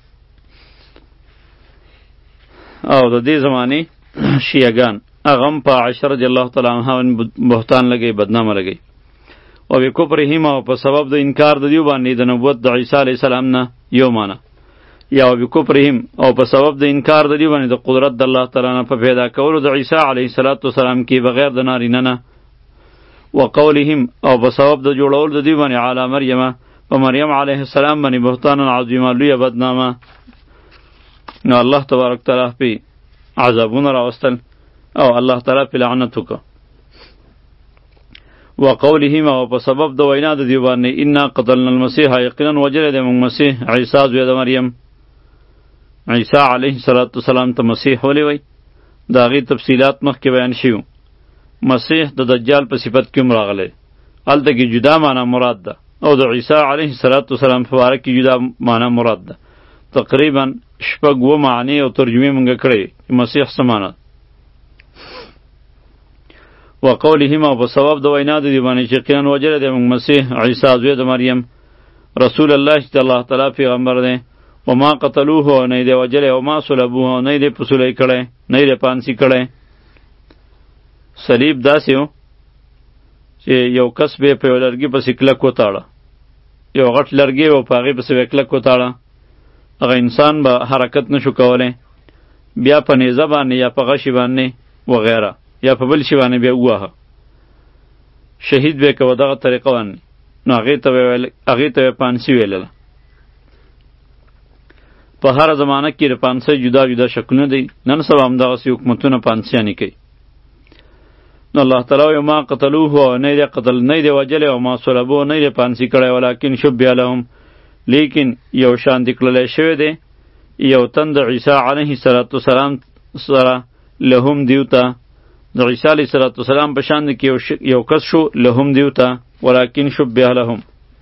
او د دې زمانې شیعګان هغه هم په عایشه رضی الله تعالی عنها باندې بهتان لګوي، بدنامه لګوي. او بکفرهم او په سبب د انکار د دیو باندې د نبوت د عیسی علیه السلام نه یو معنی، یا بکفرهم او په سبب د انکار د دیو باندې د قدرت د الله تعالی نه په پیدا کولو د عیسی علیه السلام کې بغیر د نارینه نه، وقولهم او په سبب د جوړول د دیو باندې علی مریم په مریم علیه السلام باندې بهتان عظیمه لویه بدنامه. نو الله تبارک تعالی په عذابونه راوستل او الله تعالی په لعنت وکړه. وقولهم او په سبب د وینا د دیو باندې انا قتلنا المسیح، یقینا وجل د مسیح عیسی زوی د مریم. عیسی علیه السلام ته مسیح ولې وی؟ د هغې تفصیلات مخکې بیان شوي. مسیح د دجال په صفت کې هم راغلی، هلته کې جدا معنا مراد ده او د عیسی علیه السلام په باره کې جدا معنا مراد ده. تقریبا شپږ اووه معنی او ترجمې مونږ کړی چې مسیح څه معنا. وقولهم او په سبب د وینا د دې باندې چې یقینا وجل د مسیح عیسی زوی د مریم رسول الله چې الله تعالی پیغمبر دی. وما قتلوه او نه دی وجل او ما صلبوه او نه دی پسولی کړی، نه دی پانسی کړی. صلیب داسې و چې یو کس به په یو لرګي پسې کلک وتاړه، یو غټ لرګی و په هغې پسې به کلک وتاړه، هغه انسان به حرکت نشو کولی، بیا په نیزه باندې یا په غشي باندې وغیره یا په بل شي باندې بیا ووهه، شهید به کوه دغه طریقه باندې. نو هغې ته هغې ته پانسي ویلله. په هر زمانه کې د پانسۍ جدا جدا شکلونه دی، نن سبا همدغسې حکومتونه پانسیانې کوي. نو الله تعالی وایي ما قتلوه او نه یې قتل نه یې وجلی او ما صلبوه نه یې پانسي کړی ولکن شبه لهم، لیکن یو شان دې کړلی شوی دی یو تن د عیسی علیه السلام سره لهم دیو ته، د عیسی علیه السلام په شان کې یو, یو کس شو لهم دیو ته ولکن شبه لهم.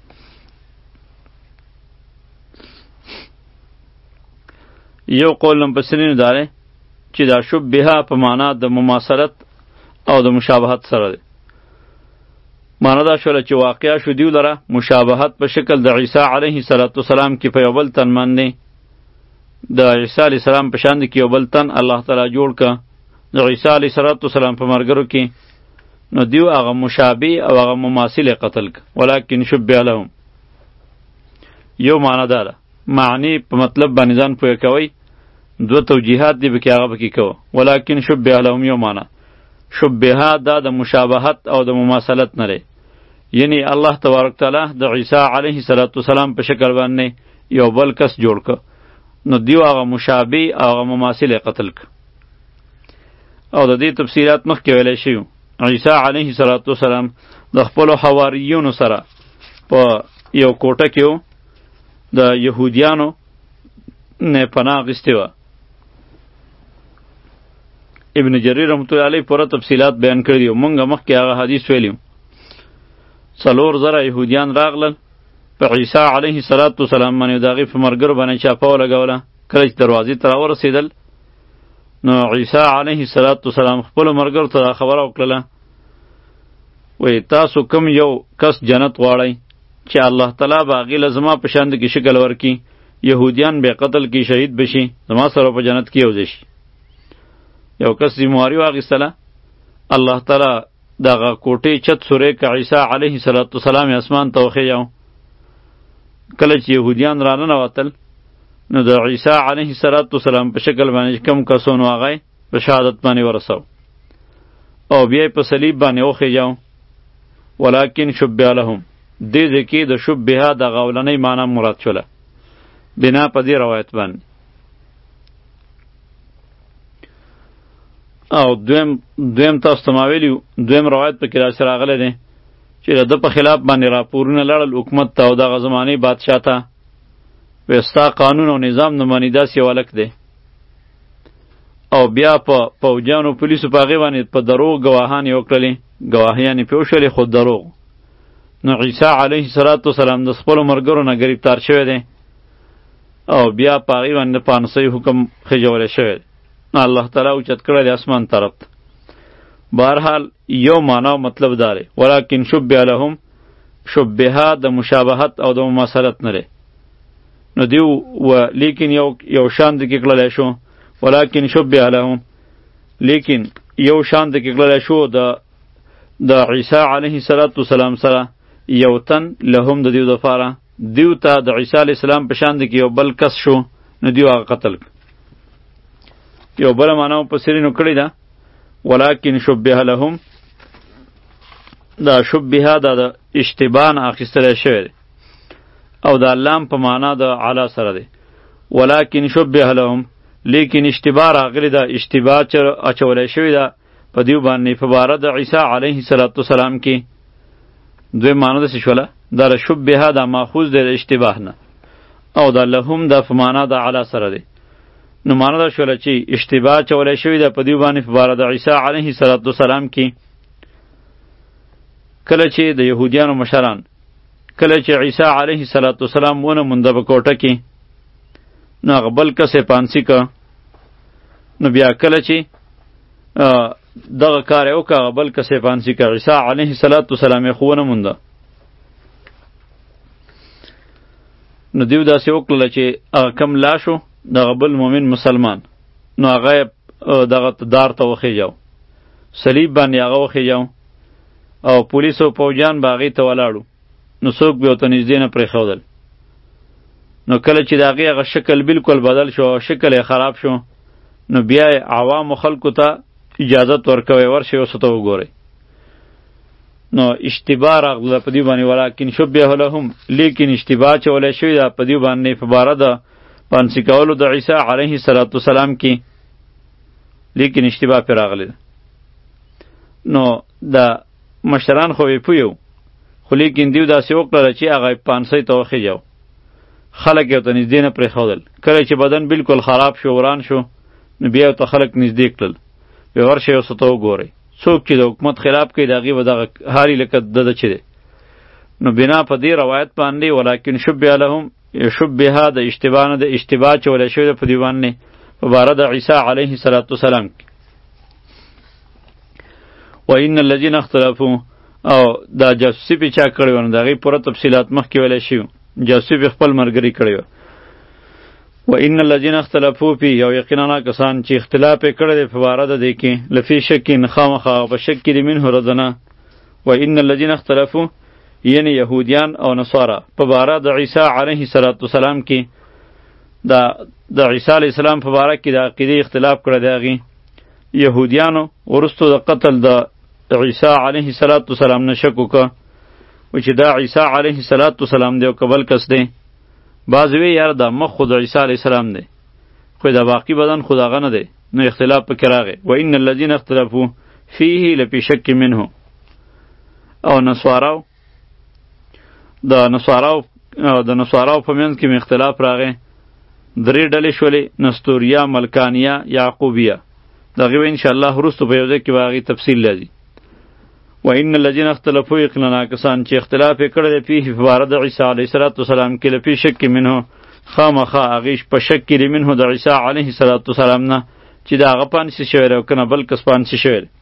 یو قول مفسرینو دا دی چې دا شبهه په معنا د مماثلت او د مشابهت سره دی. معنا دا شوله چې واقعا شو دیو لره مشابهت په شکل د عیسی علیه السلام کې په یو بل تن باندې، د عیسی علیه السلام په شان کې یو بل تن الله تعالی جوړ که د عیسی علیه السلام په مرګرو کې، نو دیو هغه مشابه او هغه مماثل قتل که ولکن شبه لهم. یو معنا دا ده، معنی په مطلب باندې ځان پوهه کوئ، دو توجیهات دی بکی هغه بکی کوه. ولکن شبه لهم یو معنا، شبهه دا د مشابهت او د مماثلت نه دی، یعنی الله تبارک تعالی د عیسی علیه السلام په شکل باندې یو بل کس جوړ که، نو دیو هغه مشابه او هغه مماثل قتل که. او د دې تفصیلات مخکې ویلی شوي. عیسی علیه السلام د خپلو حواریونو سره په یو کوټه کې و، د یهودیانو نه پناه اخیستې وه. ابن جریر رحمت الله علیه پوره تفصیلات بیان کړي دي. مونږ مخکې هغه حدیث ویلي، څلور زره یهودیان راغلل په عیسی علیه السلام باندې د هغې په ملګرو باندې چاپه ولګوله. کله چې دروازې ته راورسېدل نو عیسی علیه السلام خپلو ملګرو ته دا خبره وکړله، وایي تاسو کوم یو کس جنت غواړئ چې الله تعالی به هغې له زما په شان کې شکل ورکړي، یهودیان به قتل کې شهید بشي، زما سره په جنت کې یو ځای شي. یو کس ذمهواري واخیستله الله تعالی دغه کوټې چت سورې که عیسی علیه السلام اسمان ته وخیژاو. کله چې یهودیان را ننوتل نو د عیسی علیه السلام په شکل باندې کم کسونو هغه په شهادت باندې ورسو او بیا په صلیب باندې وخیژاو. ولکن شبه لهم، دې دې کې د شبهه د غولنۍ معنی مراد شوله بنا په دې روایت باندې. او دویم دویم تاسو ته ما ویلي دویم روایت پکې راسره راغلی دی چې د ده په خلاف باندې راپورونه لړل حکومت ته او دغه زمانې بادشاه ته، وایي ستا قانون او نظام نه مني، داسې یو هلک دی. او بیا په پوجانو پولیسو په هغې باندې په دروغ ګواهان یې وکړلې، ګواهیانې پرې وشولې خو دروغ. نو عیسی علیه السلام د خپلو ملګرو نه ګرفتار شوی دی او بیا په هغې باندې د پانسۍ حکم خېژولی شوی دی. نو الله تعالی اوچت کړی دی اسمان طرف ته. بهرحال یو معنا او مطلب دا دی، ولکن شبه لهم، شبهه د مشابهت او د مماثلت نه دی. نو دیو و لیکن یو یو شان د کې کړلی شو، ولکن شبه لهم، لیکن یو شان د کې کړلی شو د د عیسی علیه السلام سره یو تن لهم د دیو دپاره، دیو ته د عیسی علیه السلام په شان د کې یو بل کس شو نو دیو هغه قتل. یو بله معنا مفسرینو کړې ده ولکن شبه لهم، دا شبهه دا د اشتباه نه اخیستلی شوی دی او دا لام په معنا د علا سره دی. ولکن شبه لهم، لیکن اشتباه راغلی ده، اشتباه چې اچولی شوی ده په دیو باندې په باره د عیسی علیه السلام کې. دوی معنا داسې شوله دا د شبهه دا ماخوذ دی د اشتباه نه، او دا لهم دا په معنا د علا سره دی. نو معنا دا شوله چې اشتباه اچولی شوی ده په دیو باندې په باره د عیسی علیه السلام کې. کله چې د یهودیانو مشران کله چې عیسی علیه السلام ونه مونده په کوټه کې نو هغه بل کس یې پانسي که، نو بیا کله چې دغه کار یې وکړه هغه بل کس یې پانسي که، عیسی علیه السلام یې خو ونه مونده. نو دیو داسې وکړله چې هغه کم لا شو دغه بل مؤمن مسلمان، نو هغه یې دغه دار ته وخیژاو، صلیب باندې هغه وخیژاو او پولیس او پوجان به هغې ته ولاړو. نو څوک به ورته نږدې نه پرېښودل. نو کله چې د هغې هغه شکل بالکل بدل شو او شکل یې خراب شو نو بیا یې عوامو خلکو ته اجازت ورکوی ورشئ اوس ته وګورئ. نو اشتباه راغله په دې باندې ولکن شبه لهم، لیکن اشتباه اچولی شوې ده په دې باندې په باره د پانسي کولو د عیسی علیه السلام کې، لیکن اشتباه پرې راغلی ده. نو د مشران خو یې پویو، خو لیکن دیو داسې وکړله چې هغه پانسۍ ته وخیژاو، خلک یې ورته نږدې نه پرېښودل. کله چې بدن بالکل خراب شو وران شو نو بیا ورته خلک نږدې کړل، بیا ورشئ اوس ته وګورئ. څوک چې د حکومت خلاف کوي د هغې به دغه حالي لکه د ده چې دی. نو بنا په دې روایت باندې ولکن شبه لهم، شبهه د اشتباه نه د اشتباه اچولی شوی ده په دې باندې په باره د عیسی علیه السلام کې. و ان الذین اختلفوا، او دا جاسوسي پې چا کړې وه نو د هغې پوره تفصیلات مخکې ویلی شوي، جاسوسي پې خپل ملګري کړی وه. و ان الذین اختلفوا فی، او یقینا کسان چې اختلاف یې کړی دی په باره د دې کې، لفی شکین خامخا په شک کې دي منه رضنه. و ان الذین اختلفوا یعنی یهودیان او نصارا په باره د عیسی علیه السلام کې، دا د عیسی علیه السلام په باره کې د عقیدې اختلاف کړی دی هغې یهودیانو وروستو د قتل د عیسی علیه السلام نه شک وکړه و چې دا عیسی علیه السلام دی او که بل کس دی. بعض وی یاره دا مخ خو د عیسی علیه السلام دی خو دا باقی بدن خو د هغه نه دی، نو اختلاف پکې راغی. و ان الذین اختلفوا فیه لفی شک منه. او نصاراو د نصاراو د نصاراو په منځ کې مې اختلاف راغی، درې ډلې شولې، نستوریه، ملکانیه، یعقوبیه. د هغې به انشاءالله وروستو په یو ځای کې به هغې تفصیل لري. و ان الذین اختلفوا، یقینا کسان چې اختلاف یې کړی دی فیه په باره د عیسی علیه السلام کې لفی شک منه، خامخا هغې په شک کې دی منه د عیسی علیه السلام نه چې د هغه پانسي شوی دی او که نه بل کس پانسي شوی دی.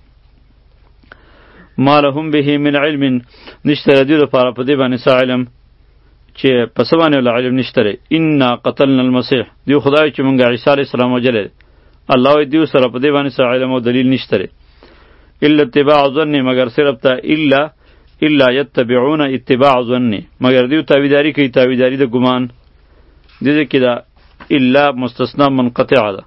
ما لهم به من علم، نشته د دې لپاره په دې باندې څه علم چې په څه باندې له علم نشته دی. انا قتلنا المسیح، دیو خدای چې مونږ عیسی علیه السلام وجلی دی، الله وایي دیو سره په دې باندې څه علم او دلیل نشته دی. الا اتباع ظن مگر صرف تا الا الا یتبعون اتباع ظن مگر دیو تابعداری کوي تابعداری د ګمان دې کې دا الا مستثنا منقطع ده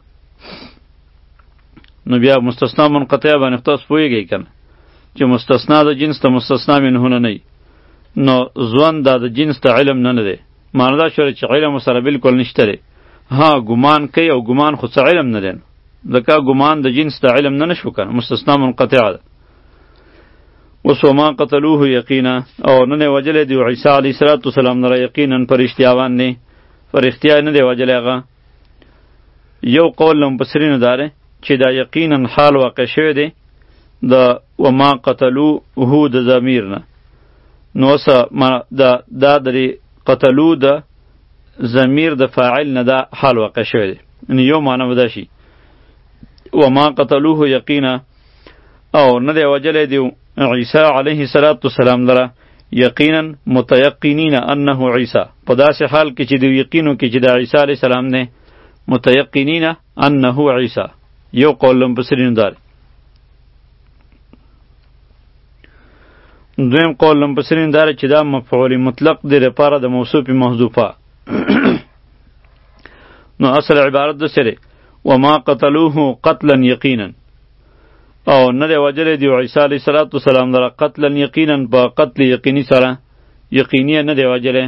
نو بیا مستثنا منقطع باندې تاسو پوهیږئ کنه چې مستثنا د جنس ته مستثنا منه نه نه نو ځوان دا د جنس ته علم نه نه دی معنی دا شوه چې علم سره بالکل نشته دی ها ګمان کوي او ګمان خو څه علم نه دی ځکه ګمان د جنس ته علم نه نشو کنه مستثنا منقطع ده اوس وما قتلوه یقینا او نه وجلې دی عیسی علیه السلام نه یقینا پر اشتیاوان نه پر اختیار نه دی وجلې هغه یو قول لم بصرین داره چې دا یقینا حال واقع شوی دی د وما قتلوه د ضمیر نه نو سه دا دا درې قتلو د ضمیر د فاعل نه دا حال واقع شوی دی یعنی یو معنی ودا شي وما قتلوه یقینا او نه دی وجلې دی عیسی علیه السلام لره یقینا متیقنین انه عیسی په داسې حال کې چې دی یقینو کې چې د عیسی علیه السلام نه متیقنین انه عیسی یو قول لم بصرین دار دویم قول لم بصرین دار چې دا مفعول مطلق دی لپاره د موصوف محذوفه نو اصل عبارت د سره وما قتلوه قتلا یقینا او نه دی وجلې دی عیسی علیه السلام دره قتلا یقینا په قتل یقینی سره یقینی نه دی وجلې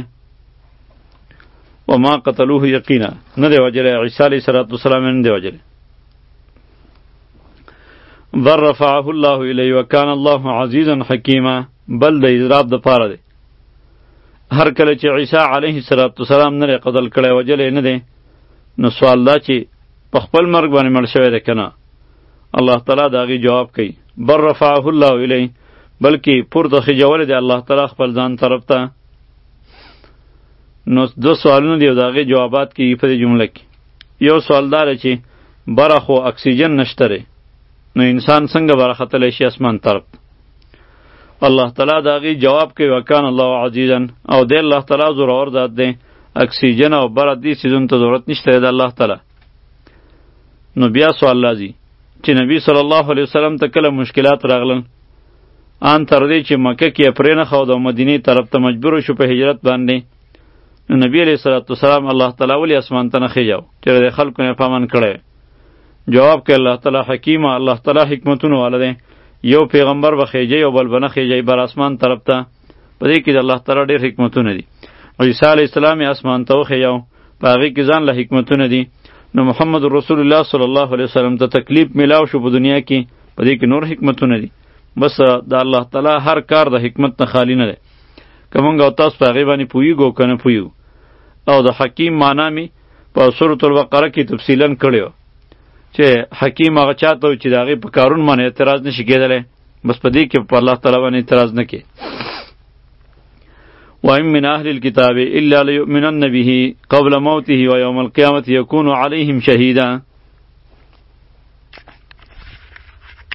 وما قتلوه یقینا نه دی وجلې عیسی علیه السلام نه دی وجلې بل رفعه الله الیه وکان الله عزیزا حکیما بل د اضراب د پاره دی هر کله چې عیسی علیه السلام نه قتل کړی وجلې نه دی نو سوال دا چې په خپل مرګ باندې مړ شوی دی کنه الله تعالی دا غي جواب کوي بر رفعه الله الیه بلکې پورته خجول دی الله تعالی خپل ځان طرف ته نو دو سوالونه دی دا غي جوابات کوي په دې جمله کې یو سوال دار چې برخو اکسیجن نشته نو انسان څنګه برختلی شي اسمان طرف الله تعالی دا غي جواب کوي وکانه الله عزیزا او دی الله تعالی زورور ذات دی اکسیجن او بر دې سيزون ته ضرورت نشته دی الله تعالی نو بیا سوال لازم چې نبی صلی الله علیه وسلم ته کله مشکلات راغلل ان تر دې چې مکه کې پرې نه خو د مدینه طرف ته مجبور شو په هجرت باندې نو نبی علیہ الصلوۃ والسلام الله تعالی ولی اسمان ته نه خېجاو چې د خلکو نه پامن کړي جواب کې الله تعالی حکیم الله تعالی حکمتونه والده یو پیغمبر به خېجي او بل بنه خېجي بر اسمان طرف ته په دې کې د الله تعالی ډېر حکمتونه دي عیسی علیہ السلام اسمان ته خېجاو په هغه کې ځان له حکمتونه دي نو محمد رسول الله صلی الله علیه وسلم ته تکلیف میلاو شو په دنیا کې په دې کې نور حکمتونه دي بس د الله تعالی هر کار د حکمت نه خالی نه دی کومنګ او تاسو په غیبه نه پویګو کنه پویو او د حکیم معنی می په سورۃ البقره کې تفصیلا کړیو چې حکیم هغه چاته چې داغه په کارون باندې اعتراض نشي کېدلی بس په دې کې په الله تعالی باندې اعتراض نه کې وَإِن مِّنْ أَهْلِ الْكِتَابِ إِلَّا لَيُؤْمِنَنَّ بِهِ قَبْلَ مَوْتِهِ وَيَوْمَ الْقِيَامَةِ يَكُونُ عَلَيْهِمْ شَهِيدًا